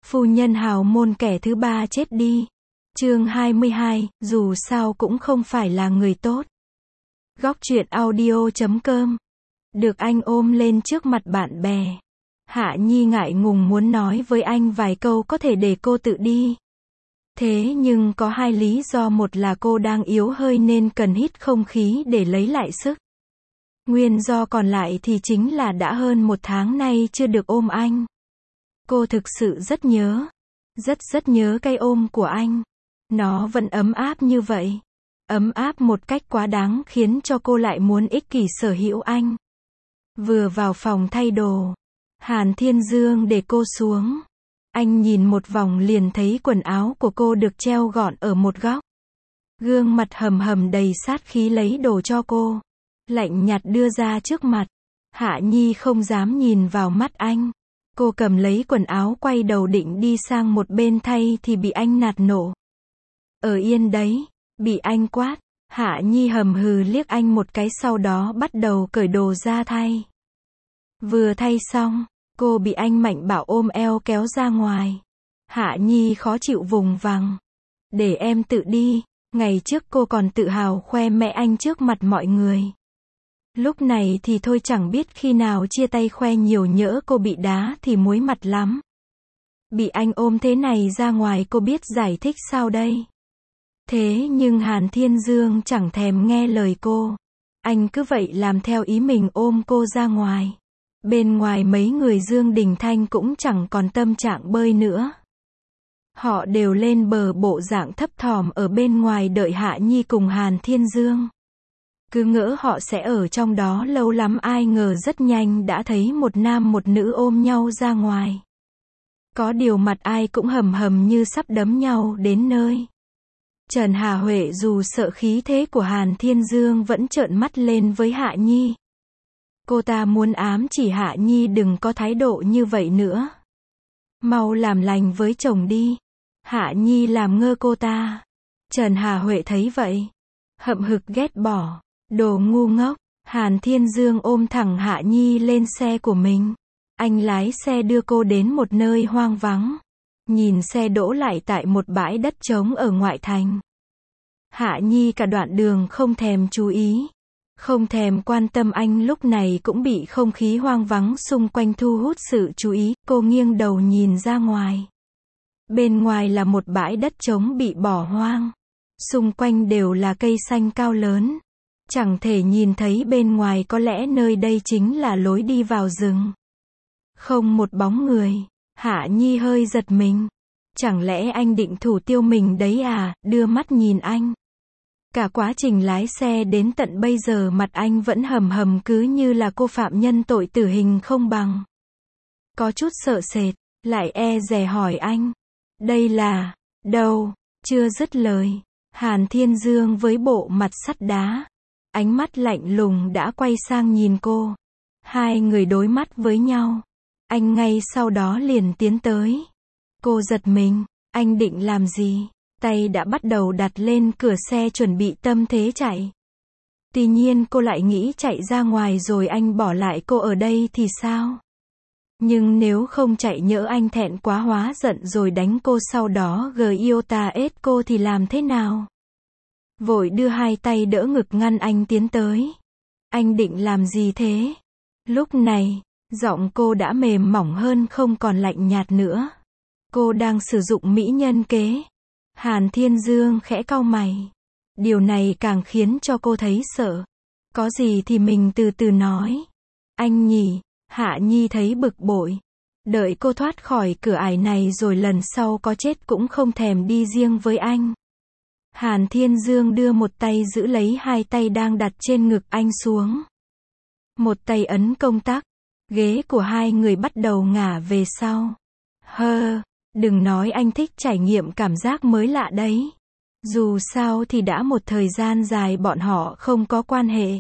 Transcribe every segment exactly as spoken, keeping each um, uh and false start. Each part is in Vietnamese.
Phu nhân hào môn kẻ thứ ba chết đi. Chương hai mươi hai, dù sao cũng không phải là người tốt. Góc truyện audio chấm com. Được anh ôm lên trước mặt bạn bè. Hạ Nhi ngại ngùng muốn nói với anh vài câu có thể để cô tự đi. Thế nhưng có hai lý do, một là cô đang yếu hơi nên cần hít không khí để lấy lại sức. Nguyên do còn lại thì chính là đã hơn một tháng nay chưa được ôm anh. Cô thực sự rất nhớ. Rất rất nhớ cái ôm của anh. Nó vẫn ấm áp như vậy. Ấm áp một cách quá đáng khiến cho cô lại muốn ích kỷ sở hữu anh. Vừa vào phòng thay đồ, Hàn Thiên Dương để cô xuống. Anh nhìn một vòng liền thấy quần áo của cô được treo gọn ở một góc. Gương mặt hầm hầm đầy sát khí lấy đồ cho cô. Lạnh nhạt đưa ra trước mặt. Hạ Nhi không dám nhìn vào mắt anh. Cô cầm lấy quần áo quay đầu định đi sang một bên thay thì bị anh nạt nổ. Ở yên đấy, bị anh quát. Hạ Nhi hầm hừ liếc anh một cái, sau đó bắt đầu cởi đồ ra thay. Vừa thay xong, cô bị anh mạnh bạo ôm eo kéo ra ngoài. Hạ Nhi khó chịu vùng vằng. Để em tự đi. Ngày trước cô còn tự hào khoe mẽ anh trước mặt mọi người. Lúc này thì thôi, chẳng biết khi nào chia tay khoe nhiều, nhỡ cô bị đá thì muối mặt lắm. Bị anh ôm thế này ra ngoài cô biết giải thích sao đây? Thế nhưng Hàn Thiên Dương chẳng thèm nghe lời cô. Anh cứ vậy làm theo ý mình ôm cô ra ngoài. Bên ngoài mấy người Dương Đình Thanh cũng chẳng còn tâm trạng bơi nữa. Họ đều lên bờ bộ dạng thấp thỏm ở bên ngoài đợi Hạ Nhi cùng Hàn Thiên Dương. Cứ ngỡ họ sẽ ở trong đó lâu lắm, ai ngờ rất nhanh đã thấy một nam một nữ ôm nhau ra ngoài. Có điều mặt ai cũng hầm hầm như sắp đấm nhau đến nơi. Trần Hà Huệ dù sợ khí thế của Hàn Thiên Dương vẫn trợn mắt lên với Hạ Nhi. Cô ta muốn ám chỉ Hạ Nhi đừng có thái độ như vậy nữa. Mau làm lành với chồng đi. Hạ Nhi làm ngơ cô ta. Trần Hà Huệ thấy vậy, hậm hực ghét bỏ. Đồ ngu ngốc. Hàn Thiên Dương ôm thẳng Hạ Nhi lên xe của mình. Anh lái xe đưa cô đến một nơi hoang vắng. Nhìn xe đỗ lại tại một bãi đất trống ở ngoại thành. Hạ Nhi cả đoạn đường không thèm chú ý, không thèm quan tâm anh, lúc này cũng bị không khí hoang vắng xung quanh thu hút sự chú ý. Cô nghiêng đầu nhìn ra ngoài. Bên ngoài là một bãi đất trống bị bỏ hoang. Xung quanh đều là cây xanh cao lớn. Chẳng thể nhìn thấy bên ngoài, có lẽ nơi đây chính là lối đi vào rừng. Không một bóng người. Hạ Nhi hơi giật mình. Chẳng lẽ anh định thủ tiêu mình đấy à? Đưa mắt nhìn anh. Cả quá trình lái xe đến tận bây giờ mặt anh vẫn hầm hầm cứ như là cô phạm nhân tội tử hình không bằng. Có chút sợ sệt, lại e dè hỏi anh. Đây là đâu? Chưa dứt lời, Hàn Thiên Dương với bộ mặt sắt đá, ánh mắt lạnh lùng đã quay sang nhìn cô. Hai người đối mắt với nhau. Anh ngay sau đó liền tiến tới. Cô giật mình. Anh định làm gì? Tay đã bắt đầu đặt lên cửa xe chuẩn bị tâm thế chạy. Tuy nhiên cô lại nghĩ chạy ra ngoài rồi anh bỏ lại cô ở đây thì sao? Nhưng nếu không chạy nhỡ anh thẹn quá hóa giận rồi đánh cô, sau đó giota ết cô thì làm thế nào? Vội đưa hai tay đỡ ngực ngăn anh tiến tới. Anh định làm gì thế? Lúc này, giọng cô đã mềm mỏng hơn, không còn lạnh nhạt nữa. Cô đang sử dụng mỹ nhân kế. Hàn Thiên Dương khẽ cau mày. Điều này càng khiến cho cô thấy sợ. Có gì thì mình từ từ nói. Anh nhỉ? Hạ Nhi thấy bực bội. Đợi cô thoát khỏi cửa ải này rồi lần sau có chết cũng không thèm đi riêng với anh. Hàn Thiên Dương đưa một tay giữ lấy hai tay đang đặt trên ngực anh xuống. Một tay ấn công tắc. Ghế của hai người bắt đầu ngả về sau. Hơ, đừng nói anh thích trải nghiệm cảm giác mới lạ đấy. Dù sao thì đã một thời gian dài bọn họ không có quan hệ.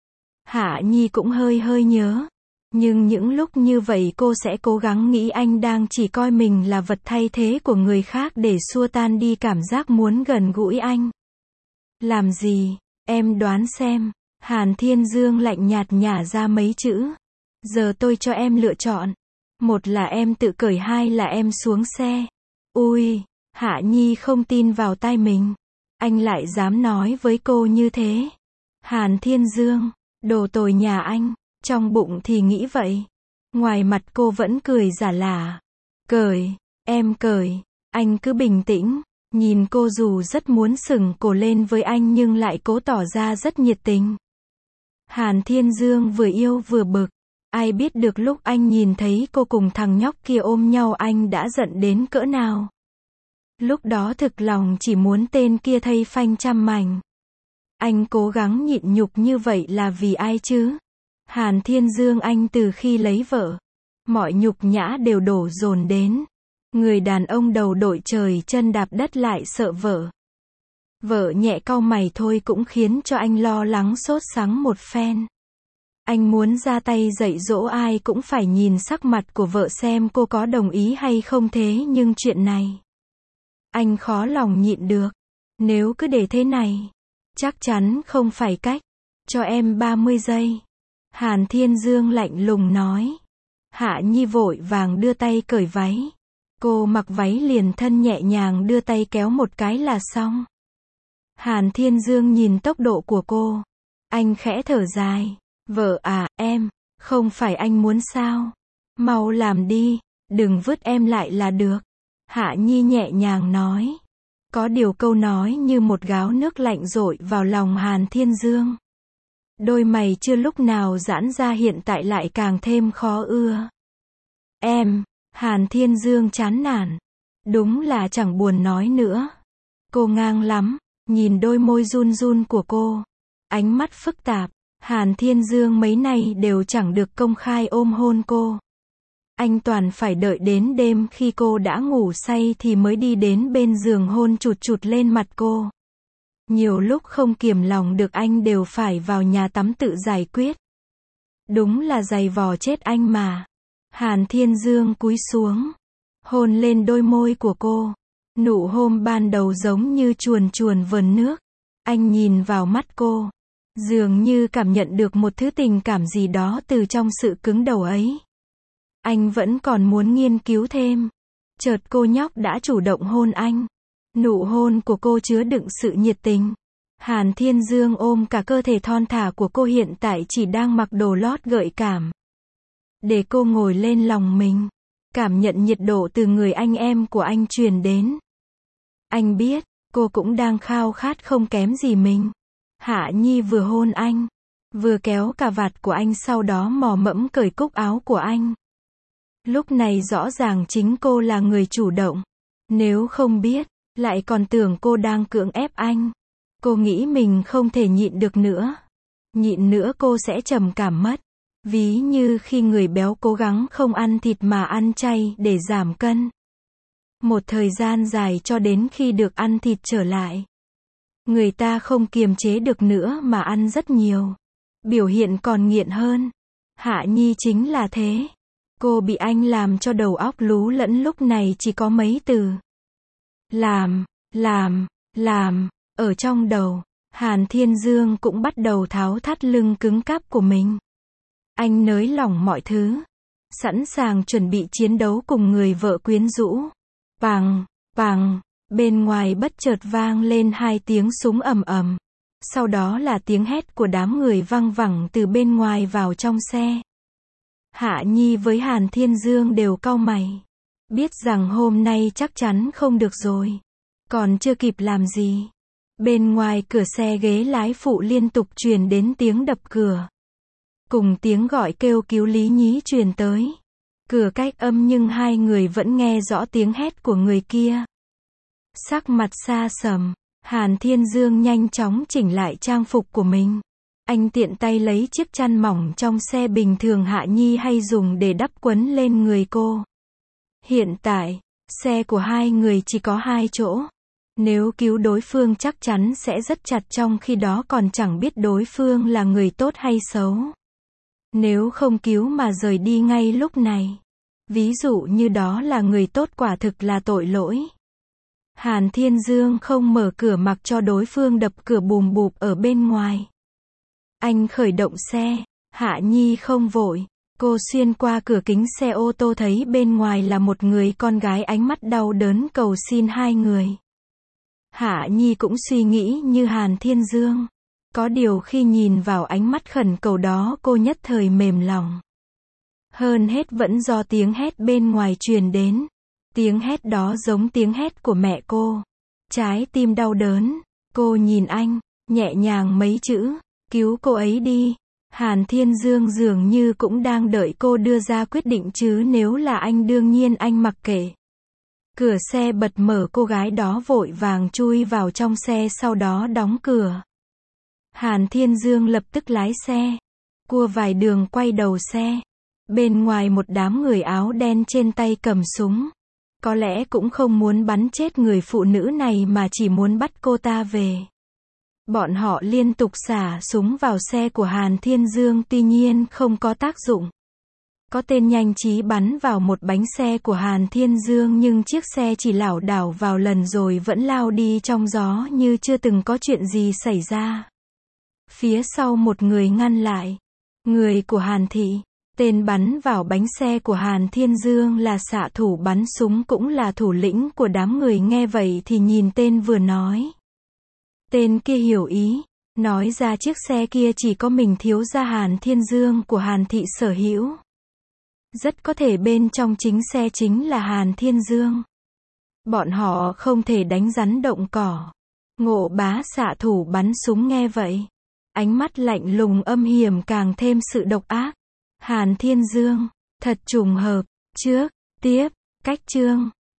Hạ Nhi cũng hơi hơi nhớ. Nhưng những lúc như vậy cô sẽ cố gắng nghĩ anh đang chỉ coi mình là vật thay thế của người khác để xua tan đi cảm giác muốn gần gũi anh. Làm gì? Em đoán xem. Hàn Thiên Dương lạnh nhạt nhả ra mấy chữ. Giờ tôi cho em lựa chọn. Một là em tự cởi, hai là em xuống xe. Ui, Hạ Nhi không tin vào tai mình. Anh lại dám nói với cô như thế. Hàn Thiên Dương, đồ tồi nhà anh. Trong bụng thì nghĩ vậy. Ngoài mặt cô vẫn cười giả lả. Cởi, em cởi. Anh cứ bình tĩnh. Nhìn cô dù rất muốn sừng cổ lên với anh nhưng lại cố tỏ ra rất nhiệt tình. Hàn Thiên Dương vừa yêu vừa bực. Ai biết được lúc anh nhìn thấy cô cùng thằng nhóc kia ôm nhau anh đã giận đến cỡ nào. Lúc đó thực lòng chỉ muốn tên kia thay phanh trăm mảnh. Anh cố gắng nhịn nhục như vậy là vì ai chứ? Hàn Thiên Dương anh từ khi lấy vợ, mọi nhục nhã đều đổ dồn đến. Người đàn ông đầu đội trời chân đạp đất lại sợ vợ. Vợ nhẹ cau mày thôi cũng khiến cho anh lo lắng sốt sắng một phen. Anh muốn ra tay dạy dỗ ai cũng phải nhìn sắc mặt của vợ xem cô có đồng ý hay không, thế nhưng chuyện này anh khó lòng nhịn được. Nếu cứ để thế này, chắc chắn không phải cách. Cho em ba mươi giây. Hàn Thiên Dương lạnh lùng nói. Hạ Nhi vội vàng đưa tay cởi váy. Cô mặc váy liền thân nhẹ nhàng đưa tay kéo một cái là xong. Hàn Thiên Dương nhìn tốc độ của cô. Anh khẽ thở dài. Vợ à, em, không phải anh muốn sao? Mau làm đi, đừng vứt em lại là được. Hạ Nhi nhẹ nhàng nói. Có điều câu nói như một gáo nước lạnh dội vào lòng Hàn Thiên Dương. Đôi mày chưa lúc nào giãn ra hiện tại lại càng thêm khó ưa. Em, Hàn Thiên Dương chán nản. Đúng là chẳng buồn nói nữa. Cô ngang lắm, nhìn đôi môi run run của cô. Ánh mắt phức tạp. Hàn Thiên Dương mấy nay đều chẳng được công khai ôm hôn cô. Anh toàn phải đợi đến đêm khi cô đã ngủ say thì mới đi đến bên giường hôn chụt chụt lên mặt cô. Nhiều lúc không kiềm lòng được anh đều phải vào nhà tắm tự giải quyết. Đúng là giày vò chết anh mà. Hàn Thiên Dương cúi xuống, hôn lên đôi môi của cô. Nụ hôn ban đầu giống như chuồn chuồn vờn nước. Anh nhìn vào mắt cô, dường như cảm nhận được một thứ tình cảm gì đó từ trong sự cứng đầu ấy. Anh vẫn còn muốn nghiên cứu thêm. Chợt cô nhóc đã chủ động hôn anh. Nụ hôn của cô chứa đựng sự nhiệt tình. Hàn Thiên Dương ôm cả cơ thể thon thả của cô, hiện tại chỉ đang mặc đồ lót gợi cảm. Để cô ngồi lên lòng mình, cảm nhận nhiệt độ từ người anh em của anh truyền đến. Anh biết, cô cũng đang khao khát không kém gì mình. Hạ Nhi vừa hôn anh, vừa kéo cà vạt của anh, sau đó mò mẫm cởi cúc áo của anh. Lúc này rõ ràng chính cô là người chủ động. Nếu không biết, lại còn tưởng cô đang cưỡng ép anh. Cô nghĩ mình không thể nhịn được nữa. Nhịn nữa cô sẽ trầm cảm mất. Ví như khi người béo cố gắng không ăn thịt mà ăn chay để giảm cân. Một thời gian dài cho đến khi được ăn thịt trở lại, người ta không kiềm chế được nữa mà ăn rất nhiều. Biểu hiện còn nghiện hơn. Hạ Nhi chính là thế. Cô bị anh làm cho đầu óc lú lẫn, lúc này chỉ có mấy từ. Làm, làm, làm, ở trong đầu. Hàn Thiên Dương cũng bắt đầu tháo thắt lưng cứng cáp của mình. Anh nới lỏng mọi thứ, sẵn sàng chuẩn bị chiến đấu cùng người vợ quyến rũ. Pằng, pằng, bên ngoài bất chợt vang lên hai tiếng súng ầm ầm. Sau đó là tiếng hét của đám người văng vẳng từ bên ngoài vào trong xe. Hạ Nhi với Hàn Thiên Dương đều cau mày. Biết rằng hôm nay chắc chắn không được rồi. Còn chưa kịp làm gì, bên ngoài cửa xe ghế lái phụ liên tục truyền đến tiếng đập cửa. Cùng tiếng gọi kêu cứu lý nhí truyền tới. Cửa cách âm nhưng hai người vẫn nghe rõ tiếng hét của người kia. Sắc mặt xa sầm, Hàn Thiên Dương nhanh chóng chỉnh lại trang phục của mình. Anh tiện tay lấy chiếc chăn mỏng trong xe bình thường Hạ Nhi hay dùng để đắp quấn lên người cô. Hiện tại, xe của hai người chỉ có hai chỗ. Nếu cứu đối phương chắc chắn sẽ rất chặt, trong khi đó còn chẳng biết đối phương là người tốt hay xấu. Nếu không cứu mà rời đi ngay lúc này, ví dụ như đó là người tốt, quả thực là tội lỗi. Hàn Thiên Dương không mở cửa mặc cho đối phương đập cửa bùm bụp ở bên ngoài. Anh khởi động xe, Hạ Nhi không vội, Cô xuyên qua cửa kính xe ô tô thấy bên ngoài là một người con gái ánh mắt đau đớn cầu xin hai người. Hạ Nhi cũng suy nghĩ như Hàn Thiên Dương. Có điều khi nhìn vào ánh mắt khẩn cầu đó cô nhất thời mềm lòng. Hơn hết vẫn do tiếng hét bên ngoài truyền đến. Tiếng hét đó giống tiếng hét của mẹ cô. Trái tim đau đớn. Cô nhìn anh, nhẹ nhàng mấy chữ, cứu cô ấy đi. Hàn Thiên Dương dường như cũng đang đợi cô đưa ra quyết định chứ nếu là anh đương nhiên anh mặc kệ. Cửa xe bật mở, cô gái đó vội vàng chui vào trong xe sau đó đóng cửa. Hàn Thiên Dương lập tức lái xe. Cua vài đường quay đầu xe. Bên ngoài một đám người áo đen trên tay cầm súng. Có lẽ cũng không muốn bắn chết người phụ nữ này mà chỉ muốn bắt cô ta về. Bọn họ liên tục xả súng vào xe của Hàn Thiên Dương tuy nhiên không có tác dụng. Có tên nhanh trí bắn vào một bánh xe của Hàn Thiên Dương nhưng chiếc xe chỉ lảo đảo vào lần rồi vẫn lao đi trong gió như chưa từng có chuyện gì xảy ra. Phía sau một người ngăn lại. Người của Hàn Thị. Tên bắn vào bánh xe của Hàn Thiên Dương là xạ thủ bắn súng cũng là thủ lĩnh của đám người, nghe vậy thì nhìn tên vừa nói. Tên kia hiểu ý, nói ra chiếc xe kia chỉ có mình thiếu gia Hàn Thiên Dương của Hàn Thị sở hữu. Rất có thể bên trong chính xe chính là Hàn Thiên Dương. Bọn họ không thể đánh rắn động cỏ. Ngộ bá xạ thủ bắn súng nghe vậy. Ánh mắt lạnh lùng âm hiểm càng thêm sự độc ác. Hàn Thiên Dương, thật trùng hợp, trước, tiếp, cách chương.